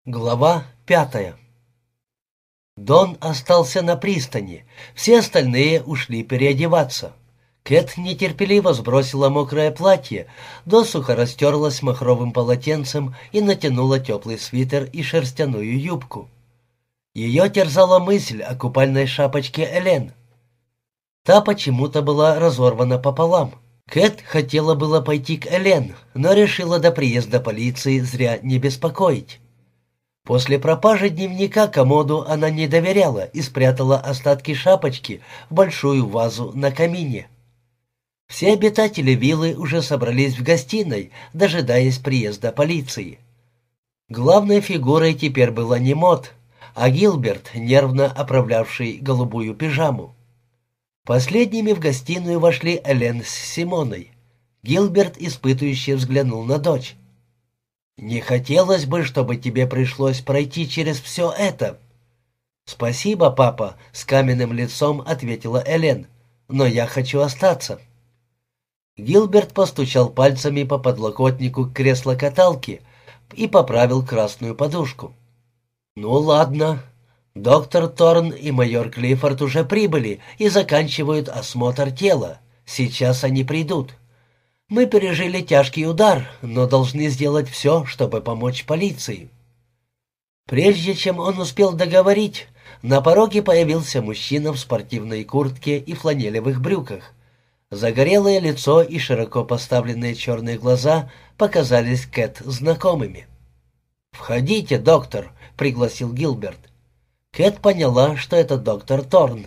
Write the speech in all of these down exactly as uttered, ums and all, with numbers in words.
Глава пятая. Дон остался на пристани, все остальные ушли переодеваться. Кэт нетерпеливо сбросила мокрое платье, досуха растерлась махровым полотенцем и натянула теплый свитер и шерстяную юбку. Ее терзала мысль о купальной шапочке Элен. Та почему-то была разорвана пополам. Кэт хотела было пойти к Элен, но решила до приезда полиции зря не беспокоить. После пропажи дневника комоду она не доверяла и спрятала остатки шапочки в большую вазу на камине. Все обитатели виллы уже собрались в гостиной, дожидаясь приезда полиции. Главной фигурой теперь была не Мот, а Гилберт, нервно оправлявший голубую пижаму. Последними в гостиную вошли Элен с Симоной. Гилберт испытующе взглянул на дочь. «Не хотелось бы, чтобы тебе пришлось пройти через все это». «Спасибо, папа», — с каменным лицом ответила Элен, — «но я хочу остаться». Гилберт постучал пальцами по подлокотнику кресла-каталки и поправил красную подушку. «Ну ладно. Доктор Торн и майор Клиффорд уже прибыли и заканчивают осмотр тела. Сейчас они придут. Мы пережили тяжкий удар, но должны сделать все, чтобы помочь полиции». Прежде чем он успел договорить, на пороге появился мужчина в спортивной куртке и фланелевых брюках. Загорелое лицо и широко поставленные черные глаза показались Кэт знакомыми. «Входите, доктор», — пригласил Гилберт. Кэт поняла, что это доктор Торн.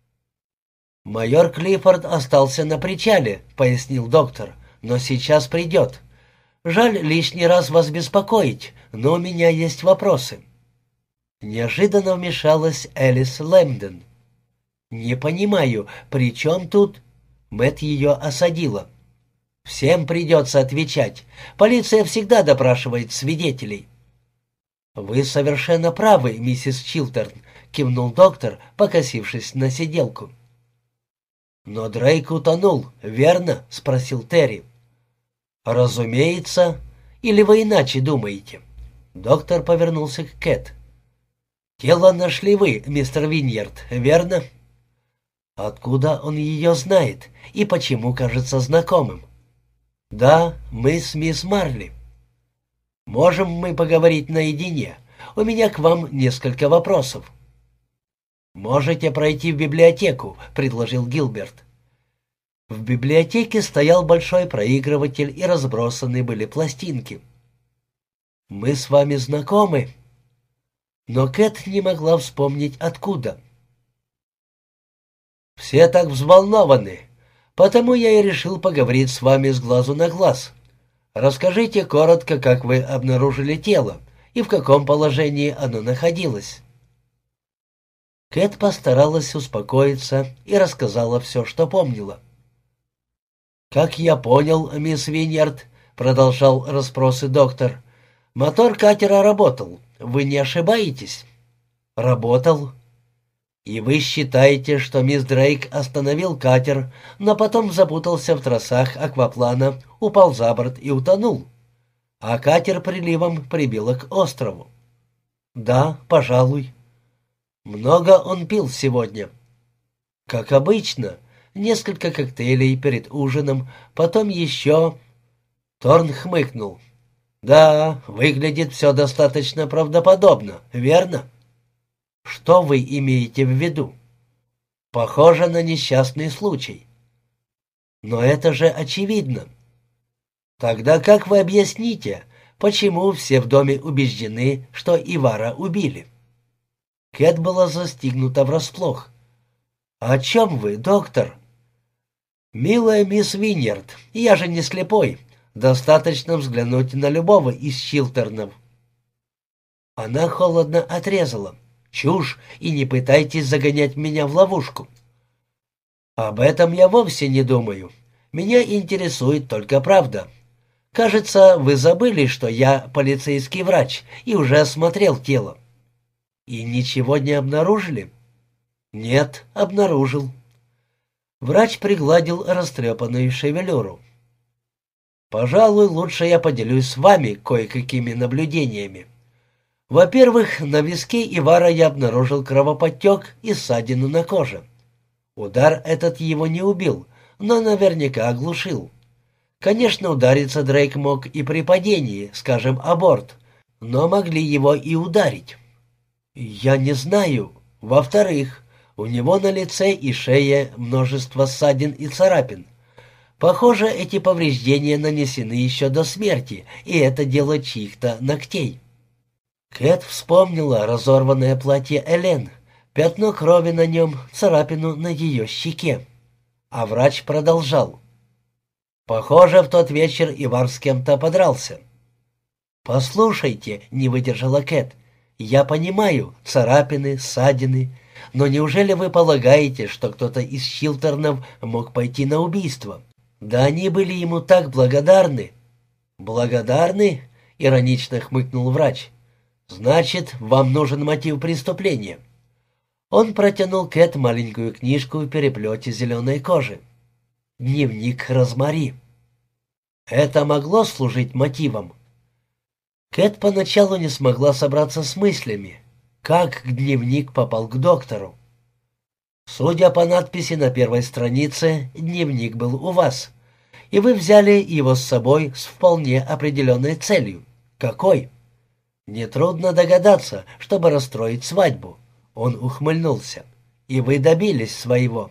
«Майор Клиффорд остался на причале», — пояснил доктор, — «но сейчас придет. Жаль лишний раз вас беспокоить, но у меня есть вопросы». Неожиданно вмешалась Элис Лэмден. «Не понимаю, при чем тут...» Мэтт ее осадила. «Всем придется отвечать. Полиция всегда допрашивает свидетелей». «Вы совершенно правы, миссис Чилтерн», — кивнул доктор, покосившись на сиделку. «Но Дрейк утонул, верно?» — спросил Терри. «Разумеется. Или вы иначе думаете?» Доктор повернулся к Кэт. «Тело нашли вы, мистер Виньярд, верно?» «Откуда он ее знает и почему кажется знакомым?» «Да, мы с мисс Марли». «Можем мы поговорить наедине? У меня к вам несколько вопросов». «Можете пройти в библиотеку», — предложил Гилберт. В библиотеке стоял большой проигрыватель и разбросаны были пластинки. «Мы с вами знакомы?» Но Кэт не могла вспомнить, откуда. «Все так взволнованы, потому я и решил поговорить с вами с глазу на глаз. Расскажите коротко, как вы обнаружили тело и в каком положении оно находилось». Кэт постаралась успокоиться и рассказала все, что помнила. «Как я понял, мисс Виньярд, — продолжал расспросы доктор, — мотор катера работал. Вы не ошибаетесь?» «Работал». «И вы считаете, что мисс Дрейк остановил катер, но потом запутался в тросах акваплана, упал за борт и утонул, а катер приливом прибило к острову?» «Да, пожалуй». «Много он пил сегодня?» «Как обычно. Несколько коктейлей перед ужином, потом еще...» Торн хмыкнул. «Да, выглядит все достаточно правдоподобно, верно?» «Что вы имеете в виду?» «Похоже на несчастный случай». «Но это же очевидно». «Тогда как вы объясните, почему все в доме убеждены, что Ивара убили?» Кэт была застигнута врасплох. «О чем вы, доктор?» «Милая мисс Виньярд, я же не слепой. Достаточно взглянуть на любого из Чилтернов». Она холодно отрезала. «Чушь, и не пытайтесь загонять меня в ловушку». «Об этом я вовсе не думаю. Меня интересует только правда. Кажется, вы забыли, что я полицейский врач и уже осмотрел тело». «И ничего не обнаружили?» «Нет, обнаружил». Врач пригладил растрепанную шевелюру. «Пожалуй, лучше я поделюсь с вами кое-какими наблюдениями. Во-первых, на виске Ивара я обнаружил кровоподтек и ссадину на коже. Удар этот его не убил, но наверняка оглушил. Конечно, удариться Дрейк мог и при падении, скажем, о борт, но могли его и ударить. Я не знаю. Во-вторых, у него на лице и шее множество ссадин и царапин. Похоже, эти повреждения нанесены еще до смерти, и это дело чьих-то ногтей. Кэт вспомнила разорванное платье Элен, пятно крови на нем, царапину на ее щеке. А врач продолжал. «Похоже, в тот вечер Ивар с кем-то подрался». «Послушайте», — не выдержала Кэт, — «я понимаю, царапины, ссадины, но неужели вы полагаете, что кто-то из Чилтернов мог пойти на убийство? Да они были ему так благодарны». «Благодарны?» — иронично хмыкнул врач. «Значит, вам нужен мотив преступления». Он протянул Кэт маленькую книжку в переплете зеленой кожи. «Дневник Розмари». Это могло служить мотивом. Кэт поначалу не смогла собраться с мыслями. Как дневник попал к доктору? Судя по надписи на первой странице, дневник был у вас, и вы взяли его с собой с вполне определенной целью. Какой? Нетрудно догадаться, чтобы расстроить свадьбу. Он ухмыльнулся. И вы добились своего.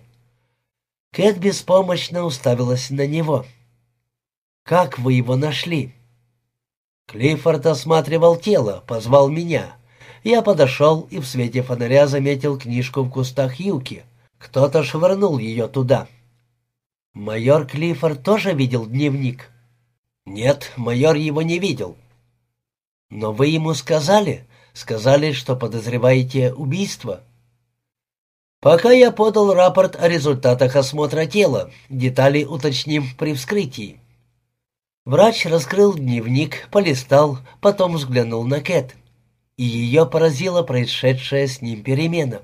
Кэт беспомощно уставилась на него. «Как вы его нашли?» Клиффорд осматривал тело, позвал меня. Я подошел и в свете фонаря заметил книжку в кустах юки. Кто-то швырнул ее туда. «Майор Клиффорд тоже видел дневник?» «Нет, майор его не видел». «Но вы ему сказали? Сказали, что подозреваете убийство?» «Пока я подал рапорт о результатах осмотра тела. Детали уточним при вскрытии». Врач раскрыл дневник, полистал, потом взглянул на Кэт. И ее поразила происшедшая с ним перемена.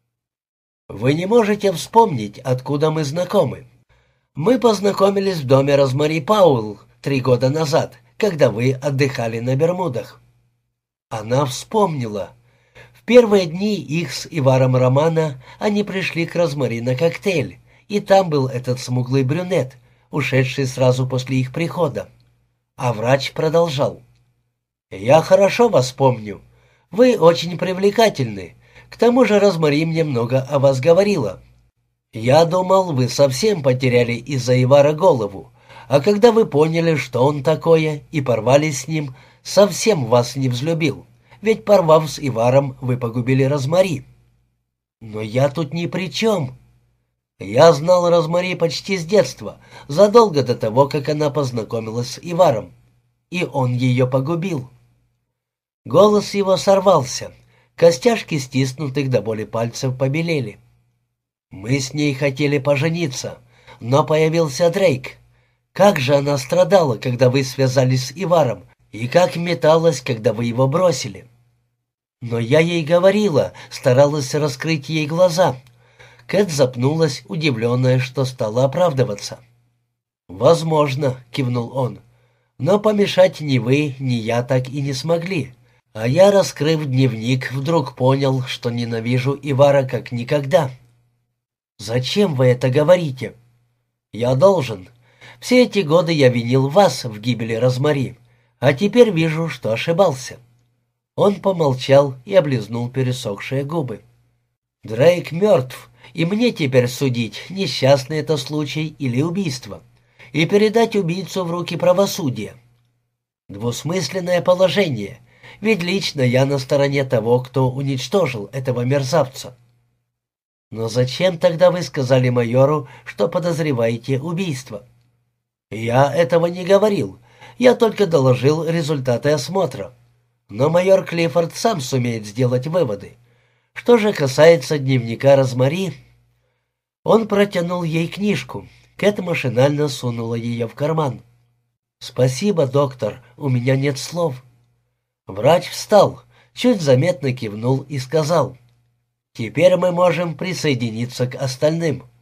«Вы не можете вспомнить, откуда мы знакомы? Мы познакомились в доме Розмари Пауэлл три года назад, когда вы отдыхали на Бермудах». Она вспомнила. В первые дни их с Иваром романа они пришли к Розмари на коктейль, и там был этот смуглый брюнет, ушедший сразу после их прихода. А врач продолжал. «Я хорошо вас помню. Вы очень привлекательны. К тому же Розмари мне много о вас говорила. Я думал, вы совсем потеряли из-за Ивара голову, а когда вы поняли, что он такое, и порвали с ним, совсем вас не взлюбил, ведь, порвав с Иваром, вы погубили Розмари». «Но я тут ни при чем». «Я знал Розмари почти с детства, задолго до того, как она познакомилась с Иваром, и он ее погубил». Голос его сорвался, костяшки стиснутых до боли пальцев побелели. «Мы с ней хотели пожениться, но появился Дрейк. Как же она страдала, когда вы связались с Иваром, и как металась, когда вы его бросили. Но я ей говорила, старалась раскрыть ей глаза». Кэт запнулась, удивленная, что стала оправдываться. «Возможно», — кивнул он, — «но помешать ни вы, ни я так и не смогли. А я, раскрыв дневник, вдруг понял, что ненавижу Ивара как никогда». «Зачем вы это говорите?» «Я должен. Все эти годы я винил вас в гибели Розмари, а теперь вижу, что ошибался». Он помолчал и облизнул пересохшие губы. «Дрейк мертв, и мне теперь судить, несчастный это случай или убийство, и передать убийцу в руки правосудия. Двусмысленное положение, ведь лично я на стороне того, кто уничтожил этого мерзавца». «Но зачем тогда вы сказали майору, что подозреваете убийство?» «Я этого не говорил, я только доложил результаты осмотра. Но майор Клиффорд сам сумеет сделать выводы. Что же касается дневника Розмари...» Он протянул ей книжку. Кэт машинально сунула ее в карман. «Спасибо, доктор, у меня нет слов». Врач встал, чуть заметно кивнул и сказал: «Теперь мы можем присоединиться к остальным».